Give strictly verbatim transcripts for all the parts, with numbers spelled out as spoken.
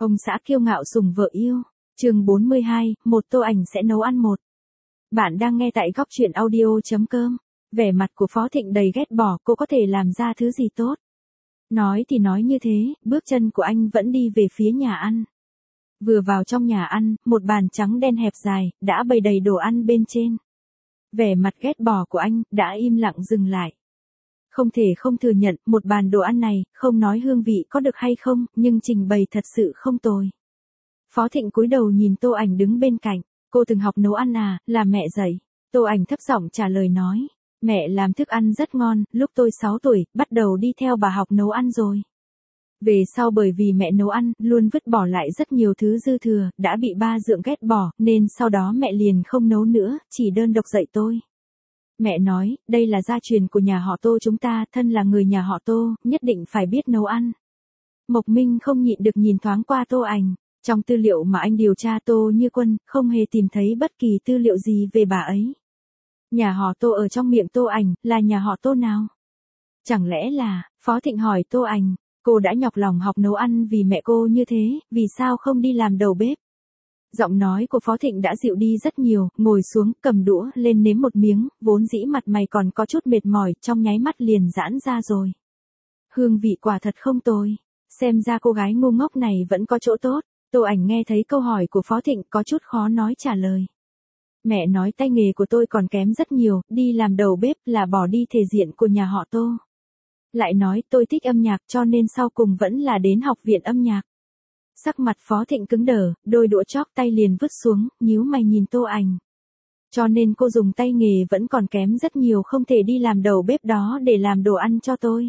Ông xã kiêu ngạo sủng vợ yêu. Chương bốn mươi hai, một Tô Ảnh sẽ nấu ăn một. Bạn đang nghe tại góc truyện audio chấm com. Vẻ mặt của Phó Thịnh đầy ghét bỏ, cô có thể làm ra thứ gì tốt. Nói thì nói như thế, bước chân của anh vẫn đi về phía nhà ăn. Vừa vào trong nhà ăn, một bàn trắng đen hẹp dài, đã bày đầy đồ ăn bên trên. Vẻ mặt ghét bỏ của anh, đã im lặng dừng lại. Không thể không thừa nhận, một bàn đồ ăn này, không nói hương vị có được hay không, nhưng trình bày thật sự không tồi. Phó Thịnh cúi đầu nhìn Tô Ảnh đứng bên cạnh, cô từng học nấu ăn à, là mẹ dạy. Tô Ảnh thấp giọng trả lời nói, mẹ làm thức ăn rất ngon, lúc tôi sáu tuổi, bắt đầu đi theo bà học nấu ăn rồi. Về sau bởi vì mẹ nấu ăn, luôn vứt bỏ lại rất nhiều thứ dư thừa, đã bị ba dượng ghét bỏ, nên sau đó mẹ liền không nấu nữa, chỉ đơn độc dạy tôi. Mẹ nói, đây là gia truyền của nhà họ Tô chúng ta, thân là người nhà họ Tô, nhất định phải biết nấu ăn. Mộc Minh không nhịn được nhìn thoáng qua Tô Ảnh. Trong tư liệu mà anh điều tra Tô Như Quân, không hề tìm thấy bất kỳ tư liệu gì về bà ấy. Nhà họ Tô ở trong miệng Tô Ảnh, là nhà họ Tô nào? Chẳng lẽ là, Phó Thịnh hỏi Tô Ảnh, cô đã nhọc lòng học nấu ăn vì mẹ cô như thế, vì sao không đi làm đầu bếp? Giọng nói của Phó Thịnh đã dịu đi rất nhiều, ngồi xuống, cầm đũa, lên nếm một miếng, vốn dĩ mặt mày còn có chút mệt mỏi, trong nháy mắt liền giãn ra rồi. Hương vị quả thật không tồi, xem ra cô gái ngu ngốc này vẫn có chỗ tốt. Tô Ảnh nghe thấy câu hỏi của Phó Thịnh có chút khó nói trả lời. Mẹ nói tay nghề của tôi còn kém rất nhiều, đi làm đầu bếp là bỏ đi thể diện của nhà họ Tô. Lại nói tôi thích âm nhạc cho nên sau cùng vẫn là đến học viện âm nhạc. Sắc mặt Phó Thịnh cứng đờ, đôi đũa chóp tay liền vứt xuống, nhíu mày nhìn Tô Ảnh. Cho nên cô dùng tay nghề vẫn còn kém rất nhiều, không thể đi làm đầu bếp đó để làm đồ ăn cho tôi.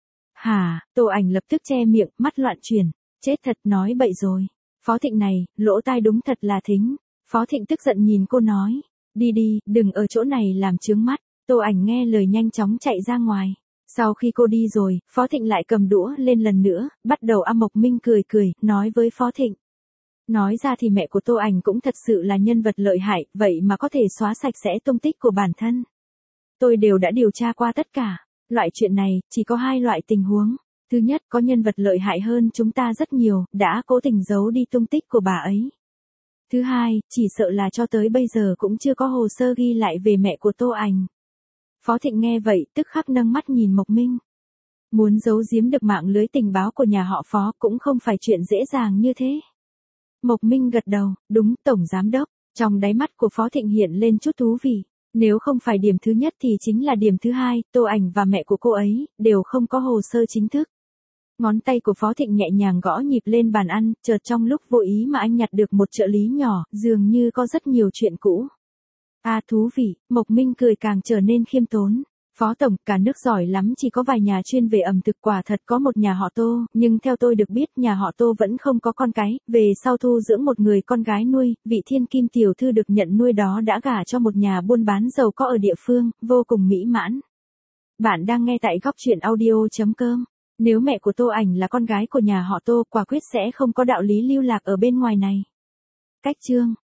Hả, Tô Ảnh lập tức che miệng, mắt loạn chuyển. Chết thật, nói bậy rồi. Phó Thịnh này, lỗ tai đúng thật là thính. Phó Thịnh tức giận nhìn cô nói, đi đi, đừng ở chỗ này làm chướng mắt. Tô Ảnh nghe lời nhanh chóng chạy ra ngoài. Sau khi cô đi rồi, Phó Thịnh lại cầm đũa lên lần nữa, bắt đầu ăn. Mộc Minh cười cười, nói với Phó Thịnh. Nói ra thì mẹ của Tô Ảnh cũng thật sự là nhân vật lợi hại, vậy mà có thể xóa sạch sẽ tung tích của bản thân. Tôi đều đã điều tra qua tất cả. Loại chuyện này, chỉ có hai loại tình huống. Thứ nhất, có nhân vật lợi hại hơn chúng ta rất nhiều, đã cố tình giấu đi tung tích của bà ấy. Thứ hai, chỉ sợ là cho tới bây giờ cũng chưa có hồ sơ ghi lại về mẹ của Tô Ảnh. Phó Thịnh nghe vậy, tức khắc nâng mắt nhìn Mộc Minh. Muốn giấu giếm được mạng lưới tình báo của nhà họ Phó cũng không phải chuyện dễ dàng như thế. Mộc Minh gật đầu, đúng, Tổng Giám Đốc. Trong đáy mắt của Phó Thịnh hiện lên chút thú vị. Nếu không phải điểm thứ nhất thì chính là điểm thứ hai, Tô Ảnh và mẹ của cô ấy, đều không có hồ sơ chính thức. Ngón tay của Phó Thịnh nhẹ nhàng gõ nhịp lên bàn ăn, chợt trong lúc vô ý mà anh nhặt được một trợ lý nhỏ, dường như có rất nhiều chuyện cũ. À thú vị, Mộc Minh cười càng trở nên khiêm tốn. Phó Tổng, cả nước giỏi lắm, chỉ có vài nhà chuyên về ẩm thực, quả thật có một nhà họ Tô, nhưng theo tôi được biết nhà họ Tô vẫn không có con cái, về sau thu dưỡng một người con gái nuôi, vị thiên kim tiểu thư được nhận nuôi đó đã gả cho một nhà buôn bán giàu có ở địa phương, vô cùng mỹ mãn. Bạn đang nghe tại góc truyện audio chấm com. Nếu mẹ của Tô Ảnh là con gái của nhà họ Tô, quả quyết sẽ không có đạo lý lưu lạc ở bên ngoài này. Cách chương